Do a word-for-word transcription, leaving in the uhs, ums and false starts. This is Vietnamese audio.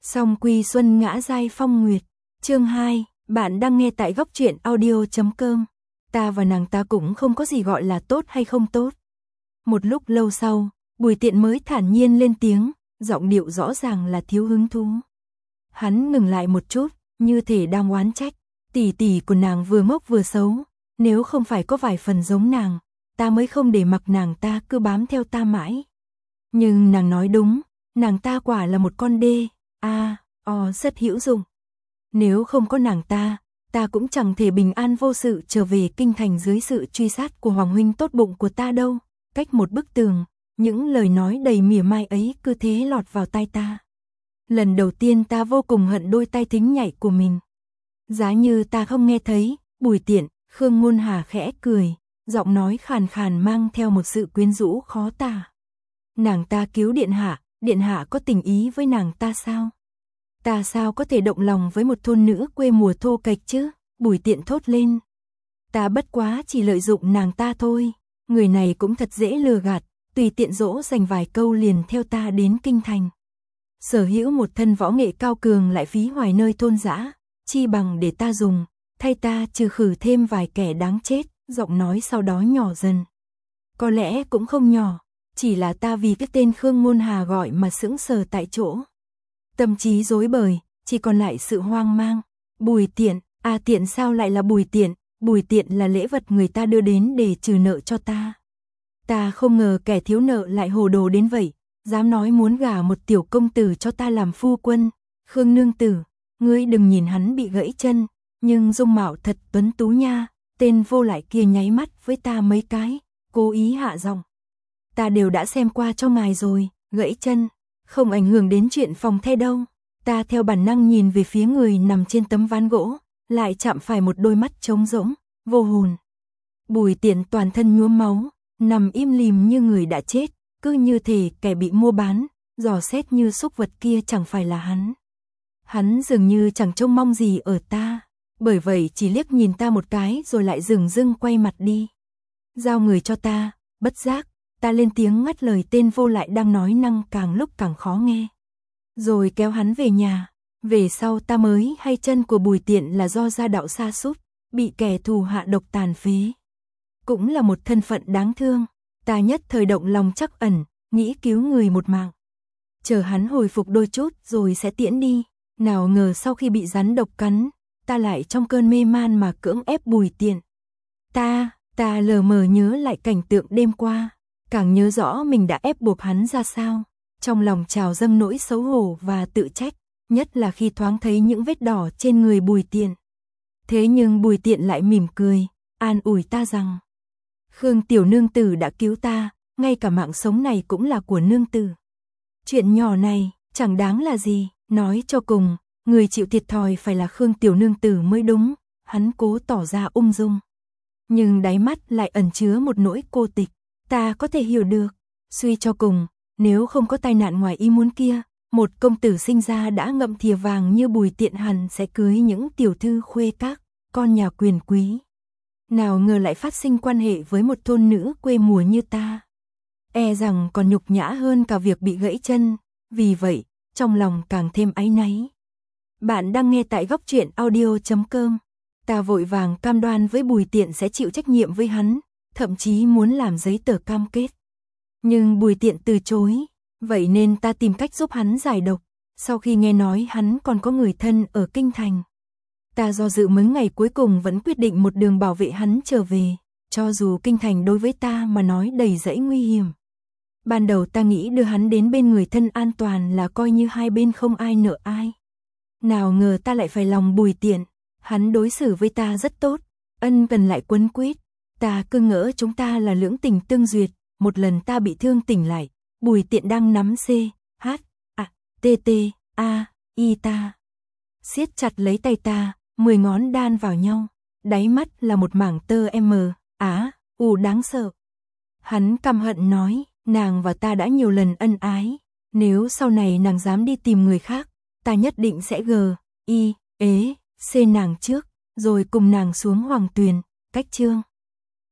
Song Quy Xuân ngã giai phong nguyệt. Chương hai, bạn đang nghe tại góc truyện audio chấm com. Ta và nàng ta cũng không có gì gọi là tốt hay không tốt. Một lúc lâu sau, Bùi Tiện mới thản nhiên lên tiếng, giọng điệu rõ ràng là thiếu hứng thú. Hắn ngừng lại một chút, như thể đang oán trách, tỷ tỷ của nàng vừa ngốc vừa xấu, nếu không phải có vài phần giống nàng, ta mới không để mặc nàng ta cứ bám theo ta mãi. Nhưng nàng nói đúng, nàng ta quả là một con đê, a, o rất hữu dụng. Nếu không có nàng ta, ta cũng chẳng thể bình an vô sự trở về kinh thành dưới sự truy sát của hoàng huynh tốt bụng của ta đâu. Cách một bức tường, những lời nói đầy mỉa mai ấy cứ thế lọt vào tai ta. Lần đầu tiên ta vô cùng hận đôi tai thính nhạy của mình. Giá như ta không nghe thấy, Bùi Tiện, Khương Ngôn Hà khẽ cười, giọng nói khàn khàn mang theo một sự quyến rũ khó tả. Nàng ta cứu điện hạ, điện hạ có tình ý với nàng ta sao? Ta sao có thể động lòng với một thôn nữ quê mùa thô kệch chứ? Bùi Tiện thốt lên. Ta bất quá chỉ lợi dụng nàng ta thôi, người này cũng thật dễ lừa gạt, tùy tiện dỗ dành vài câu liền theo ta đến kinh thành. Sở hữu một thân võ nghệ cao cường lại phí hoài nơi thôn dã, chi bằng để ta dùng, thay ta trừ khử thêm vài kẻ đáng chết, giọng nói sau đó nhỏ dần. Có lẽ cũng không nhỏ, chỉ là ta vì cái tên Khương Ngôn Hà gọi mà sững sờ tại chỗ. Tâm trí rối bời, chỉ còn lại sự hoang mang. Bùi Tiện, à Tiện sao lại là Bùi Tiện? Bùi Tiện là lễ vật người ta đưa đến để trừ nợ cho ta. Ta không ngờ kẻ thiếu nợ lại hồ đồ đến vậy, dám nói muốn gả một tiểu công tử cho ta làm phu quân. Khương nương tử, ngươi đừng nhìn hắn bị gãy chân, nhưng dung mạo thật tuấn tú nha. Tên vô lại kia nháy mắt với ta mấy cái, cố ý hạ giọng. Ta đều đã xem qua cho ngài rồi, gãy chân, không ảnh hưởng đến chuyện phòng the đâu. Ta theo bản năng nhìn về phía người nằm trên tấm ván gỗ, lại chạm phải một đôi mắt trống rỗng, vô hồn. Bùi Tiện toàn thân nhuốm máu, nằm im lìm như người đã chết, cứ như thể kẻ bị mua bán, dò xét như súc vật kia chẳng phải là hắn. Hắn dường như chẳng trông mong gì ở ta, bởi vậy chỉ liếc nhìn ta một cái rồi lại dừng dưng quay mặt đi. Giao người cho ta, bất giác, ta lên tiếng ngắt lời tên vô lại đang nói năng càng lúc càng khó nghe. Rồi kéo hắn về nhà, về sau ta mới hay chân của Bùi Tiện là do gia đạo sa sút, bị kẻ thù hạ độc tàn phế. Cũng là một thân phận đáng thương, ta nhất thời động lòng trắc ẩn, nghĩ cứu người một mạng. Chờ hắn hồi phục đôi chút rồi sẽ tiễn đi, nào ngờ sau khi bị rắn độc cắn, ta lại trong cơn mê man mà cưỡng ép Bùi Tiện. Ta, ta lờ mờ nhớ lại cảnh tượng đêm qua, càng nhớ rõ mình đã ép buộc hắn ra sao, trong lòng trào dâng nỗi xấu hổ và tự trách, nhất là khi thoáng thấy những vết đỏ trên người Bùi Tiện. Thế nhưng Bùi Tiện lại mỉm cười, an ủi ta rằng, Khương tiểu nương tử đã cứu ta, ngay cả mạng sống này cũng là của nương tử. Chuyện nhỏ này, chẳng đáng là gì, nói cho cùng, người chịu thiệt thòi phải là Khương tiểu nương tử mới đúng, hắn cố tỏ ra ung dung. Nhưng đáy mắt lại ẩn chứa một nỗi cô tịch, ta có thể hiểu được, suy cho cùng, nếu không có tai nạn ngoài ý muốn kia, một công tử sinh ra đã ngậm thìa vàng như Bùi Tiện hẳn sẽ cưới những tiểu thư khuê các, con nhà quyền quý. Nào ngờ lại phát sinh quan hệ với một thôn nữ quê mùa như ta. E rằng còn nhục nhã hơn cả việc bị gãy chân, vì vậy, trong lòng càng thêm áy náy. Bạn đang nghe tại góc truyện audio chấm com. Ta vội vàng cam đoan với Bùi Tiện sẽ chịu trách nhiệm với hắn, thậm chí muốn làm giấy tờ cam kết. Nhưng Bùi Tiện từ chối, vậy nên ta tìm cách giúp hắn giải độc, sau khi nghe nói hắn còn có người thân ở kinh thành. Ta do dự mấy ngày cuối cùng vẫn quyết định một đường bảo vệ hắn trở về, cho dù kinh thành đối với ta mà nói đầy rẫy nguy hiểm. Ban đầu ta nghĩ đưa hắn đến bên người thân an toàn là coi như hai bên không ai nợ ai. Nào ngờ ta lại phải lòng Bùi Tiện, hắn đối xử với ta rất tốt, ân cần lại quấn quýt. Ta cứ ngỡ chúng ta là lưỡng tình tương duyệt, một lần ta bị thương tỉnh lại, Bùi Tiện đang nắm C, H, A, T, T, A, I ta. Siết chặt lấy tay ta, mười ngón đan vào nhau, đáy mắt là một mảng tơ M, Á, U đáng sợ. Hắn căm hận nói, nàng và ta đã nhiều lần ân ái, nếu sau này nàng dám đi tìm người khác, ta nhất định sẽ G, I, ế, C nàng trước, rồi cùng nàng xuống hoàng tuyền, cách chương.